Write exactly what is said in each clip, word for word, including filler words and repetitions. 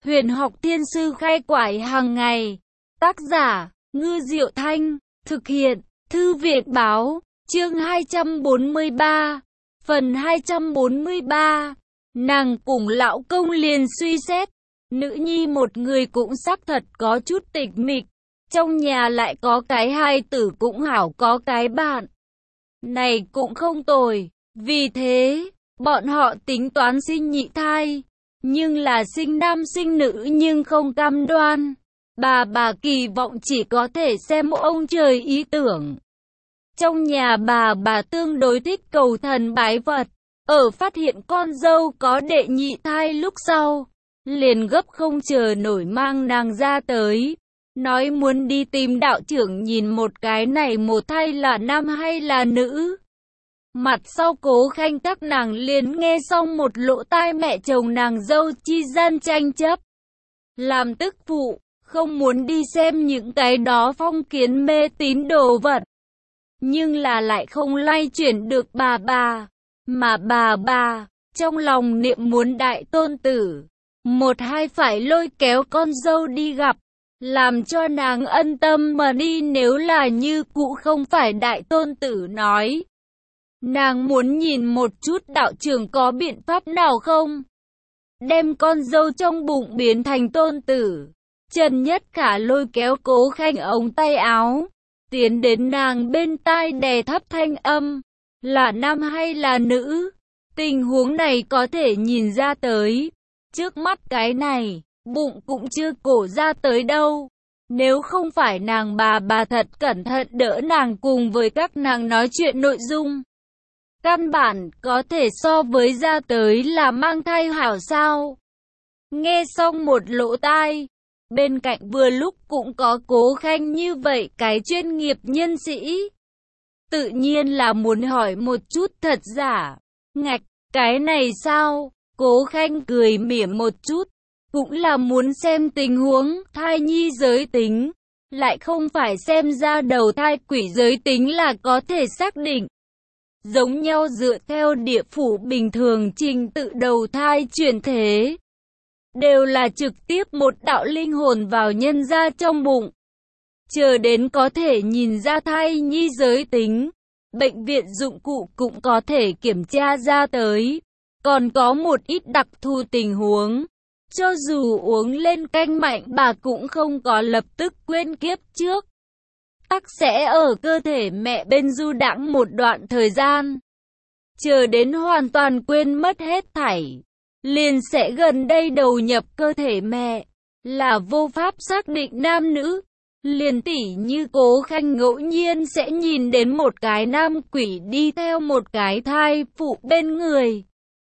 Huyền học thiên sư khai quải hàng ngày. Tác giả, Ngư Diệu Thanh. Thực hiện, Thư viện Báo. Chương hai trăm bốn mươi ba. Phần hai trăm bốn mươi ba. Nàng cùng lão công liền suy xét. Nữ nhi một người cũng xác thật có chút tịch mịch. Trong nhà lại có cái hai tử cũng hảo, có cái bạn này cũng không tồi. Vì thế, bọn họ tính toán sinh nhị thai. Nhưng là sinh nam sinh nữ nhưng không cam đoan. Bà bà kỳ vọng chỉ có thể xem ông trời ý tưởng. Trong nhà bà bà tương đối thích cầu thần bái Phật. Ở phát hiện con dâu có đệ nhị thai lúc sau, liền gấp không chờ nổi mang nàng ra tới. Nói muốn đi tìm đạo trưởng nhìn một cái này một thai là nam hay là nữ. Mặt sau Cố Khanh các nàng liền nghe xong một lỗ tai mẹ chồng nàng dâu chi gian tranh chấp. Làm tức phụ, không muốn đi xem những cái đó phong kiến mê tín đồ vật. Nhưng là lại không lay chuyển được bà bà. Mà bà bà, trong lòng niệm muốn đại tôn tử. Một hai phải lôi kéo con dâu đi gặp. Làm cho nàng ân tâm mà đi, nếu là như cũ không phải đại tôn tử nói. Nàng muốn nhìn một chút đạo trưởng có biện pháp nào không? Đem con dâu trong bụng biến thành tôn tử. Trần Nhất Khả lôi kéo Cố Khanh ống tay áo. Tiến đến nàng bên tai đè thấp thanh âm. Là nam hay là nữ? Tình huống này có thể nhìn ra tới. Trước mắt cái này, bụng cũng chưa cổ ra tới đâu. Nếu không phải nàng bà bà thật cẩn thận đỡ nàng cùng với các nàng nói chuyện nội dung. Căn bản có thể so với ra tới là mang thai hảo sao. Nghe xong một lỗ tai. Bên cạnh vừa lúc cũng có Cố Khanh như vậy cái chuyên nghiệp nhân sĩ. Tự nhiên là muốn hỏi một chút thật giả. Ngạch, cái này sao? Cố Khanh cười mỉm một chút. Cũng là muốn xem tình huống thai nhi giới tính. Lại không phải xem ra đầu thai quỷ giới tính là có thể xác định. Giống nhau dựa theo địa phủ bình thường trình tự đầu thai chuyển thế. Đều là trực tiếp một đạo linh hồn vào nhân ra trong bụng. Chờ đến có thể nhìn ra thai nhi giới tính. Bệnh viện dụng cụ cũng có thể kiểm tra ra tới. Còn có một ít đặc thù tình huống. Cho dù uống lên canh mạnh bà cũng không có lập tức quên kiếp trước. Tắc sẽ ở cơ thể mẹ bên du đãng một đoạn thời gian. Chờ đến hoàn toàn quên mất hết thảy. Liền sẽ gần đây đầu nhập cơ thể mẹ. Là vô pháp xác định nam nữ. Liền tỉ như Cố Khanh ngẫu nhiên sẽ nhìn đến một cái nam quỷ đi theo một cái thai phụ bên người.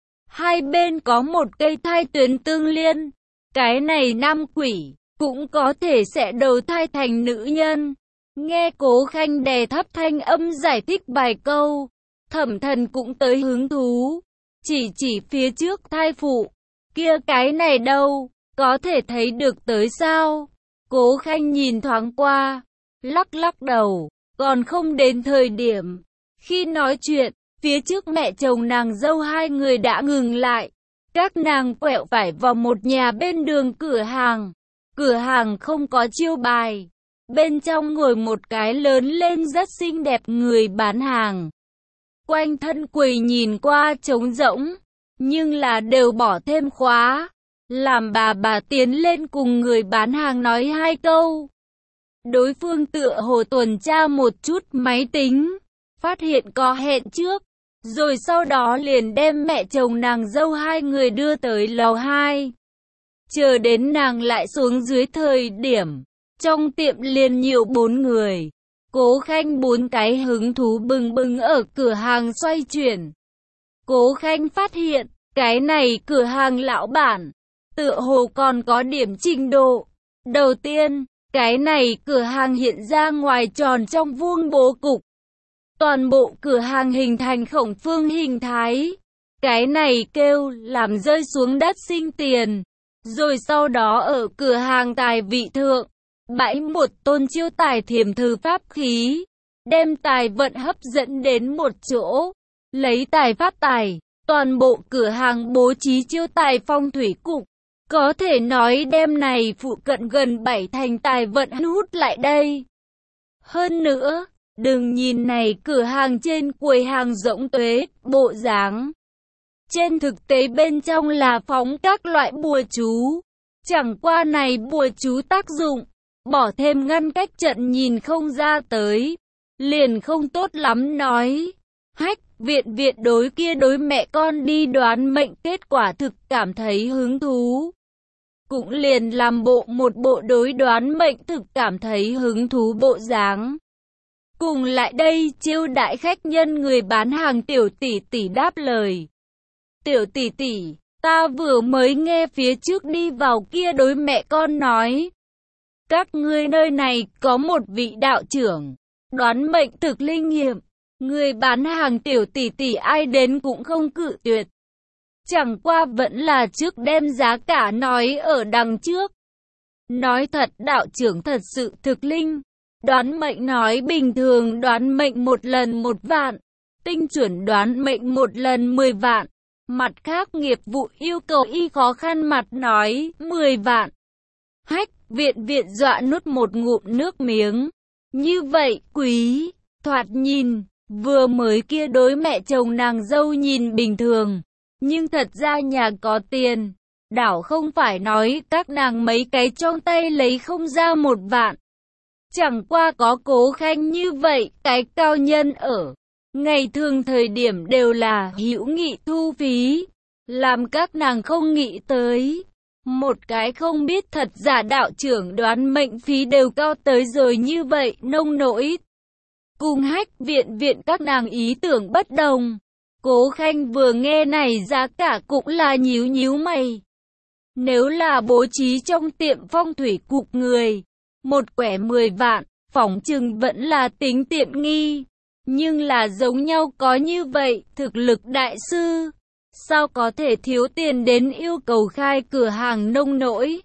Hai bên có một cây thai tuyến tương liên. Cái này nam quỷ cũng có thể sẽ đầu thai thành nữ nhân. Nghe Cố Khanh đè thấp thanh âm giải thích vài câu. Thẩm Thần cũng tới hứng thú. Chỉ chỉ phía trước thai phụ. Kia cái này đâu, có thể thấy được tới sao? Cố Khanh nhìn thoáng qua. Lắc lắc đầu, còn không đến thời điểm. Khi nói chuyện, phía trước mẹ chồng nàng dâu hai người đã ngừng lại. Các nàng quẹo phải vào một nhà bên đường cửa hàng. Cửa hàng không có chiêu bài. Bên trong ngồi một cái lớn lên rất xinh đẹp người bán hàng. Quanh thân quầy nhìn qua trống rỗng, nhưng là đều bỏ thêm khóa. Làm bà bà tiến lên cùng người bán hàng nói hai câu. Đối phương tựa hồ tuần tra một chút máy tính, phát hiện có hẹn trước. Rồi sau đó liền đem mẹ chồng nàng dâu hai người đưa tới lầu hai. Chờ đến nàng lại xuống dưới thời điểm, trong tiệm liền nhiều bốn người. Cố Khanh bốn cái hứng thú bừng bừng ở cửa hàng xoay chuyển. Cố Khanh phát hiện, cái này cửa hàng lão bản, tựa hồ còn có điểm trình độ. Đầu tiên, cái này cửa hàng hiện ra ngoài tròn trong vuông bố cục. Toàn bộ cửa hàng hình thành khổng phương hình thái. Cái này kêu làm rơi xuống đất sinh tiền. Rồi sau đó ở cửa hàng tài vị thượng, bãi một tôn chiêu tài thiềm thư pháp khí. Đem tài vận hấp dẫn đến một chỗ. Lấy tài phát tài. Toàn bộ cửa hàng bố trí chiêu tài phong thủy cục. Có thể nói đêm này phụ cận gần bảy thành tài vận hút lại đây. Hơn nữa, đừng nhìn này cửa hàng trên quầy hàng rỗng tuế, bộ dáng. Trên thực tế bên trong là phóng các loại bùa chú. Chẳng qua này bùa chú tác dụng, bỏ thêm ngăn cách trận nhìn không ra tới. Liền không tốt lắm nói. Hách, viện viện đối kia đối mẹ con đi đoán mệnh kết quả thực cảm thấy hứng thú. Cũng liền làm bộ một bộ đối đoán mệnh thực cảm thấy hứng thú bộ dáng. Cùng lại đây chiêu đại khách nhân người bán hàng tiểu tỷ tỷ đáp lời. Tiểu tỷ tỷ, ta vừa mới nghe phía trước đi vào kia đối mẹ con nói. Các ngươi nơi này có một vị đạo trưởng, đoán mệnh thực linh nghiệm. Người bán hàng tiểu tỷ tỷ ai đến cũng không cự tuyệt. Chẳng qua vẫn là trước đem giá cả nói ở đằng trước. Nói thật đạo trưởng thật sự thực linh. Đoán mệnh nói bình thường đoán mệnh một lần một vạn. Tinh chuẩn đoán mệnh một lần mười vạn. Mặt khác nghiệp vụ yêu cầu y khó khăn mặt nói mười vạn. Hách, viện viện dọa nuốt một ngụm nước miếng. Như vậy quý, thoạt nhìn, vừa mới kia đối mẹ chồng nàng dâu nhìn bình thường. Nhưng thật ra nhà có tiền, đảo không phải nói các nàng mấy cái trong tay lấy không ra một vạn. Chẳng qua có Cố Khanh như vậy, cái cao nhân ở. Ngày thường thời điểm đều là hữu nghị thu phí, làm các nàng không nghĩ tới. Một cái không biết thật giả đạo trưởng đoán mệnh phí đều cao tới rồi như vậy nông nỗi. Cùng Hách viện viện các nàng ý tưởng bất đồng. Cố Khanh vừa nghe này giá cả cũng là nhíu nhíu mày. Nếu là bố trí trong tiệm phong thủy cục người, một quẻ mười vạn, phỏng chừng vẫn là tính tiện nghi. Nhưng là giống nhau có như vậy, thực lực đại sư, sao có thể thiếu tiền đến yêu cầu khai cửa hàng nông nỗi.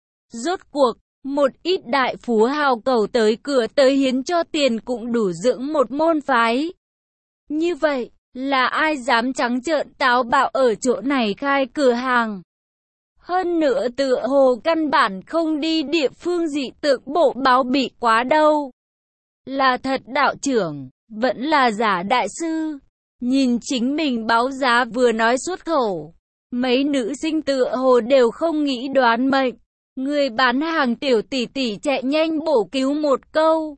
Rốt cuộc, một ít đại phú hào cầu tới cửa tới hiến cho tiền cũng đủ dưỡng một môn phái. Như vậy, là ai dám trắng trợn táo bạo ở chỗ này khai cửa hàng. Hơn nữa tựa hồ căn bản không đi địa phương dị tượng bộ báo bị quá đâu. Là thật đạo trưởng, vẫn là giả đại sư. Nhìn chính mình báo giá vừa nói xuất khẩu. Mấy nữ sinh tựa hồ đều không nghĩ đoán mệnh. Người bán hàng tiểu tỷ tỷ chạy nhanh bổ cứu một câu.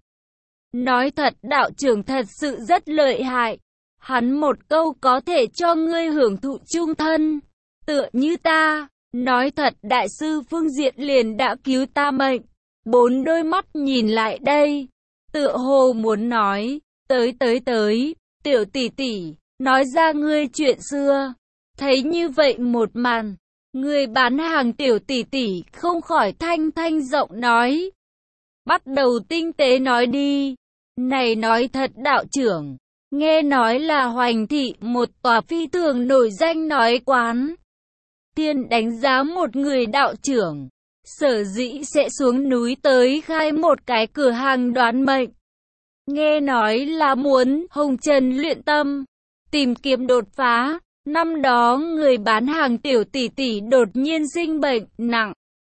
Nói thật đạo trưởng thật sự rất lợi hại. Hắn một câu có thể cho ngươi hưởng thụ chung thân. Tựa như ta, nói thật đại sư phương diện liền đã cứu ta mệnh. Bốn đôi mắt nhìn lại đây. Tựa hồ muốn nói, tới tới tới, tiểu tỷ tỷ, nói ra ngươi chuyện xưa. Thấy như vậy một màn, người bán hàng tiểu tỷ tỷ không khỏi thanh thanh giọng nói. Bắt đầu tinh tế nói đi. Này nói thật đạo trưởng. Nghe nói là Hoành thị một tòa phi thường nổi danh nói quán. Tiên đánh giá một người đạo trưởng. Sở dĩ sẽ xuống núi tới khai một cái cửa hàng đoán mệnh. Nghe nói là muốn hồng trần luyện tâm. Tìm kiếm đột phá. Năm đó người bán hàng tiểu tỷ tỷ đột nhiên sinh bệnh nặng.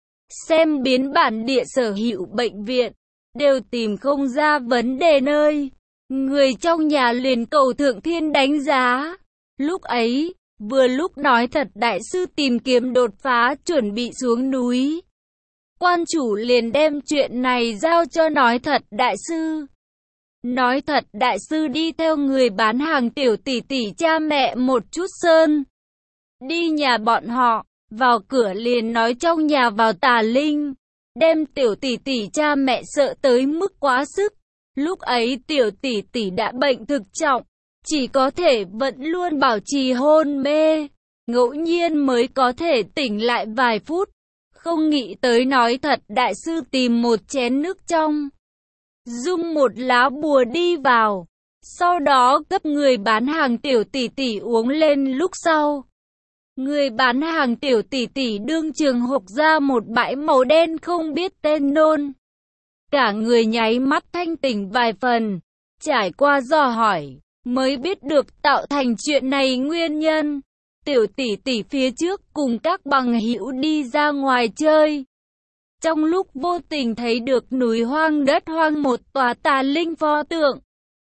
Xem biến bản địa sở hữu bệnh viện. Đều tìm không ra vấn đề nơi. Người trong nhà liền cầu thượng thiên đánh giá. Lúc ấy, vừa lúc nói thật đại sư tìm kiếm đột phá chuẩn bị xuống núi. Quan chủ liền đem chuyện này giao cho nói thật đại sư. Nói thật đại sư đi theo người bán hàng tiểu tỷ tỷ cha mẹ một chút sơn. Đi nhà bọn họ, vào cửa liền nói trong nhà vào tà linh. Đem tiểu tỷ tỷ cha mẹ sợ tới mức quá sức. Lúc ấy tiểu tỷ tỷ đã bệnh thực trọng, chỉ có thể vẫn luôn bảo trì hôn mê, ngẫu nhiên mới có thể tỉnh lại vài phút. Không nghĩ tới nói thật đại sư tìm một chén nước trong, dung một lá bùa đi vào, sau đó cấp người bán hàng tiểu tỷ tỷ uống lên lúc sau. Người bán hàng tiểu tỷ tỷ đương trường hộc ra một bãi màu đen không biết tên nôn. Cả người nháy mắt thanh tỉnh vài phần, trải qua dò hỏi, mới biết được tạo thành chuyện này nguyên nhân. tiểu tỷ tỷ phía trước cùng các bằng hữu đi ra ngoài chơi. Trong lúc vô tình thấy được núi hoang đất hoang một tòa tà linh pho tượng.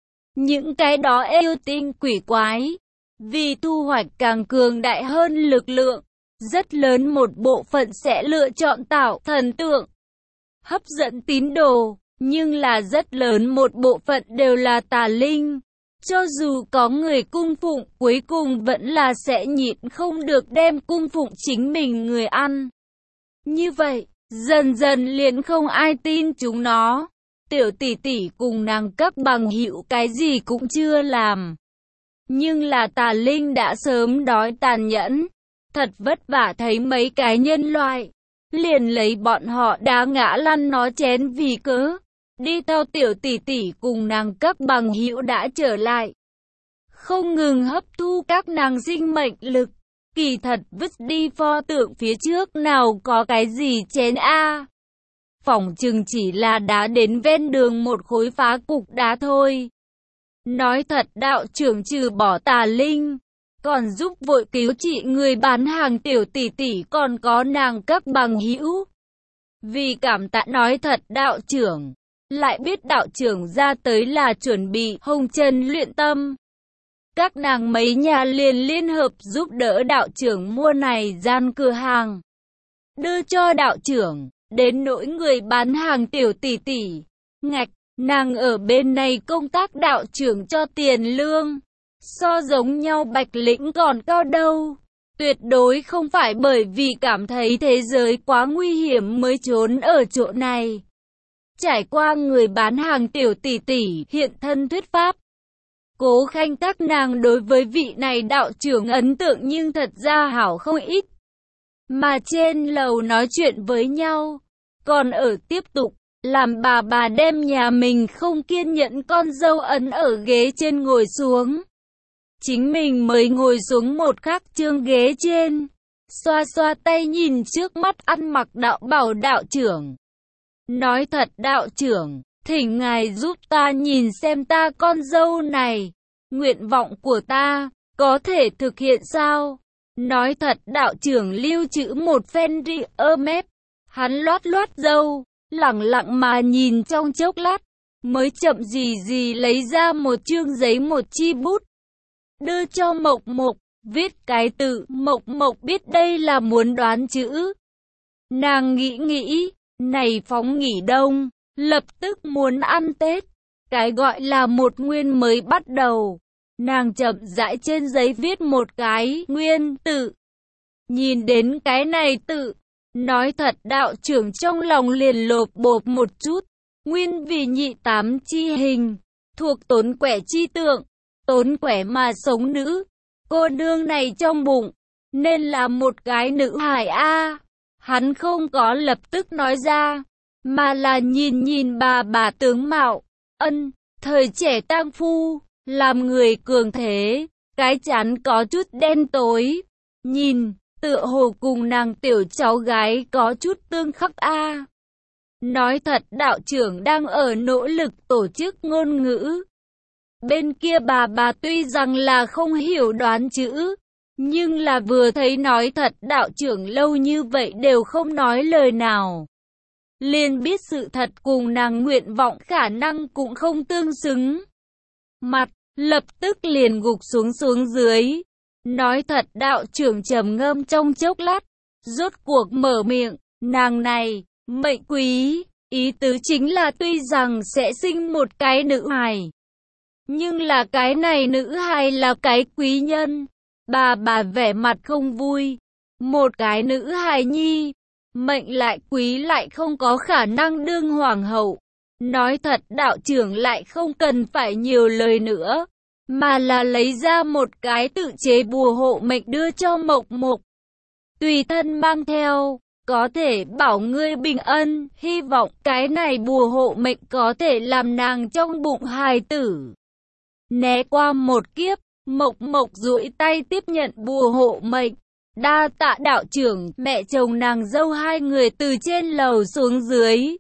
Những cái đó yêu tinh quỷ quái, vì thu hoạch càng cường đại hơn lực lượng, rất lớn một bộ phận sẽ lựa chọn tạo thần tượng, hấp dẫn tín đồ, nhưng là rất lớn một bộ phận đều là tà linh. Cho dù có người cung phụng, cuối cùng vẫn là sẽ nhịn không được đem cung phụng chính mình người ăn. Như vậy, dần dần liền không ai tin chúng nó. Tiểu tỷ tỷ cùng nàng các bằng hữu cái gì cũng chưa làm. Nhưng là tà linh đã sớm đói tàn nhẫn. Thật vất vả thấy mấy cái nhân loại. Liền lấy bọn họ đá ngã lăn nó chén vì cớ. Đi theo tiểu tỷ tỷ cùng nàng các bằng hữu đã trở lại. Không ngừng hấp thu các nàng sinh mệnh lực. Kỳ thật vứt đi pho tượng phía trước nào có cái gì chén a. Phỏng chừng chỉ là đá đến ven đường một khối phá cục đá thôi. Nói thật đạo trưởng trừ bỏ tà linh, còn giúp vội cứu trị người bán hàng tiểu tỷ tỷ còn có nàng các bằng hữu. Vì cảm tạ nói thật đạo trưởng, lại biết đạo trưởng ra tới là chuẩn bị hồng trần luyện tâm. Các nàng mấy nhà liền liên hợp giúp đỡ đạo trưởng mua này gian cửa hàng. Đưa cho đạo trưởng, đến nỗi người bán hàng tiểu tỷ tỷ. Ngạch, nàng ở bên này công tác đạo trưởng cho tiền lương. So giống nhau bạch lĩnh còn cao đâu. Tuyệt đối không phải bởi vì cảm thấy thế giới quá nguy hiểm mới trốn ở chỗ này. Trải qua người bán hàng tiểu tỷ tỷ hiện thân thuyết pháp. Cố Khanh các nàng đối với vị này đạo trưởng ấn tượng nhưng thật ra hảo không ít. Mà trên lầu nói chuyện với nhau, còn ở tiếp tục, làm bà bà đem nhà mình không kiên nhẫn con dâu ấn ở ghế trên ngồi xuống. Chính mình mới ngồi xuống một khắc chương ghế trên, xoa xoa tay nhìn trước mắt ăn mặc đạo bào đạo trưởng. Nói thật đạo trưởng, thỉnh ngài giúp ta nhìn xem ta con dâu này, nguyện vọng của ta, có thể thực hiện sao? Nói thật đạo trưởng lưu trữ một phen ri ơ mép, hắn loát loát dâu, lẳng lặng mà nhìn trong chốc lát, mới chậm gì gì lấy ra một chương giấy một chi bút. Đưa cho Mộc Mộc, viết cái tự, Mộc Mộc biết đây là muốn đoán chữ. Nàng nghĩ nghĩ, này phóng nghỉ đông, lập tức muốn ăn Tết. Cái gọi là một nguyên mới bắt đầu. Nàng chậm rãi trên giấy viết một cái nguyên tự. Nhìn đến cái này tự, nói thật đạo trưởng trong lòng liền lộp bộp một chút. Nguyên vì nhị tám chi hình, thuộc tốn quẻ chi tượng. Tốn quẻ mà sống nữ, cô nương này trong bụng, nên là một cái nữ hài a. Hắn không có lập tức nói ra, mà là nhìn nhìn bà bà tướng mạo, ân, thời trẻ tang phu, làm người cường thế, cái trán có chút đen tối, nhìn, tựa hồ cùng nàng tiểu cháu gái có chút tương khắc a. Nói thật đạo trưởng đang ở nỗ lực tổ chức ngôn ngữ. Bên kia bà bà tuy rằng là không hiểu đoán chữ, nhưng là vừa thấy nói thật đạo trưởng lâu như vậy đều không nói lời nào. Liền biết sự thật cùng nàng nguyện vọng khả năng cũng không tương xứng. Mặt, lập tức liền gục xuống xuống dưới. Nói thật đạo trưởng trầm ngâm trong chốc lát, rốt cuộc mở miệng, nàng này, mệnh quý, ý tứ chính là tuy rằng sẽ sinh một cái nữ hài. Nhưng là cái này nữ hài là cái quý nhân. Bà bà vẻ mặt không vui. Một cái nữ hài nhi, mệnh lại quý lại không có khả năng đương hoàng hậu. Nói thật đạo trưởng lại không cần phải nhiều lời nữa, mà là lấy ra một cái tự chế bùa hộ mệnh đưa cho Mộc Mộc. Tùy thân mang theo, có thể bảo ngươi bình ân, hy vọng cái này bùa hộ mệnh có thể làm nàng trong bụng hài tử. Né qua một kiếp, Mộc Mộc duỗi tay tiếp nhận bùa hộ mệnh. Đa tạ đạo trưởng, mẹ chồng nàng dâu hai người từ trên lầu xuống dưới.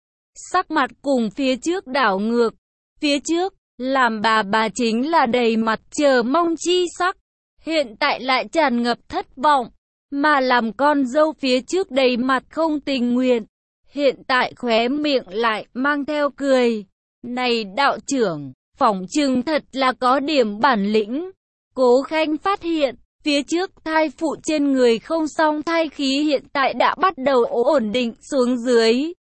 Sắc mặt cùng phía trước đảo ngược. Phía trước, làm bà bà chính là đầy mặt chờ mong chi sắc. hiện tại lại tràn ngập thất vọng, mà làm con dâu phía trước đầy mặt không tình nguyện, hiện tại khóe miệng lại mang theo cười. Này đạo trưởng, phỏng chừng thật là có điểm bản lĩnh. Cố Khanh phát hiện, phía trước thai phụ trên người không xong thai khí hiện tại đã bắt đầu ổn định xuống dưới.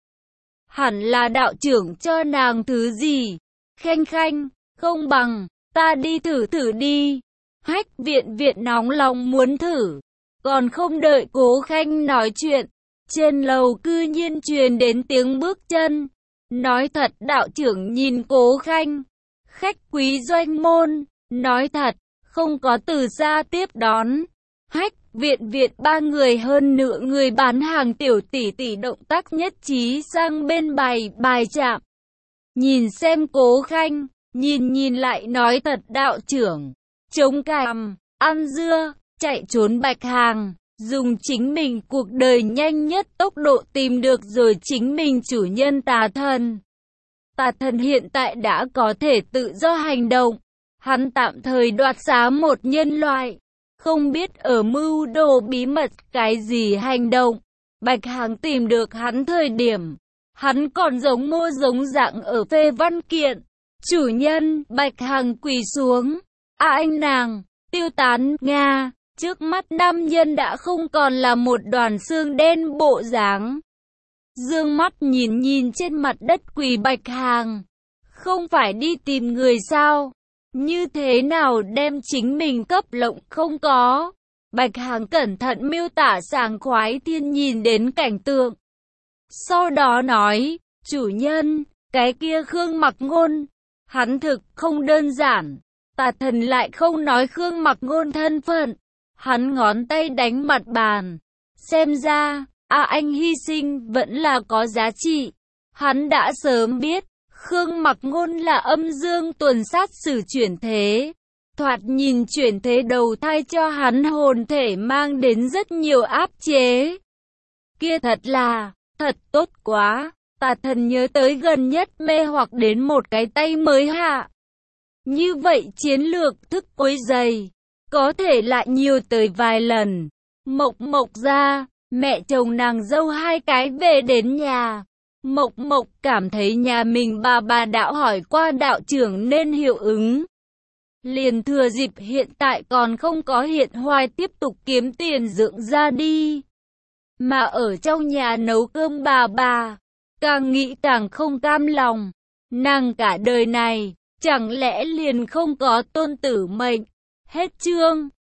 Hẳn là đạo trưởng cho nàng thứ gì? Khanh Khanh, không bằng, ta đi thử thử đi. Hách viện viện nóng lòng muốn thử. Còn không đợi Cố Khanh nói chuyện, trên lầu cư nhiên truyền đến tiếng bước chân. Nói thật đạo trưởng nhìn Cố Khanh, khách quý doanh môn, nói thật, không có từ xa tiếp đón. Hách viện viện ba người hơn nửa người bán hàng tiểu tỷ tỷ động tác nhất trí sang bên bài bài chạm. Nhìn xem Cố Khanh, nhìn nhìn lại nói thật đạo trưởng, chống cằm, ăn dưa, chạy trốn bạch hàng, dùng chính mình cuộc đời nhanh nhất tốc độ tìm được rồi chính mình chủ nhân tà thần. Tà thần hiện tại đã có thể tự do hành động, hắn tạm thời đoạt xá một nhân loại, không biết ở mưu đồ bí mật cái gì hành động. Bạch Hàng tìm được hắn thời điểm, hắn còn giống mô giống dạng ở phê văn kiện. Chủ nhân, Bạch Hàng quỳ xuống, à anh nàng, tiêu tán, Nga. Trước mắt nam nhân đã không còn là một đoàn xương đen bộ dáng. Dương mắt nhìn nhìn trên mặt đất quỳ Bạch Hàng. Không phải đi tìm người sao? Như thế nào đem chính mình cấp lộng không có? Bạch Hàng cẩn thận miêu tả sảng khoái thiên nhìn đến cảnh tượng. Sau đó nói, chủ nhân, cái kia Khương Mặc Ngôn, hắn thực không đơn giản. Tà thần lại không nói Khương Mặc Ngôn thân phận. Hắn ngón tay đánh mặt bàn. Xem ra, à anh hy sinh vẫn là có giá trị. Hắn đã sớm biết, Khương Mặc Ngôn là âm dương tuần sát sử chuyển thế. Thoạt nhìn chuyển thế đầu thai cho hắn hồn thể mang đến rất nhiều áp chế. Kia thật là, thật tốt quá. Tà thần nhớ tới gần nhất mê hoặc đến một cái tay mới hạ. Như vậy chiến lược thức quấy dày, có thể lại nhiều tới vài lần. Mộc Mộc ra, mẹ chồng nàng dâu hai cái về đến nhà. Mộc Mộc cảm thấy nhà mình bà bà đạo hỏi qua đạo trưởng nên hiệu ứng. Liền thừa dịp hiện tại còn không có hiện hoài tiếp tục kiếm tiền dưỡng ra đi. Mà ở trong nhà nấu cơm bà bà, càng nghĩ càng không cam lòng. Nàng cả đời này, chẳng lẽ liền không có tôn tử mệnh. Hết chương.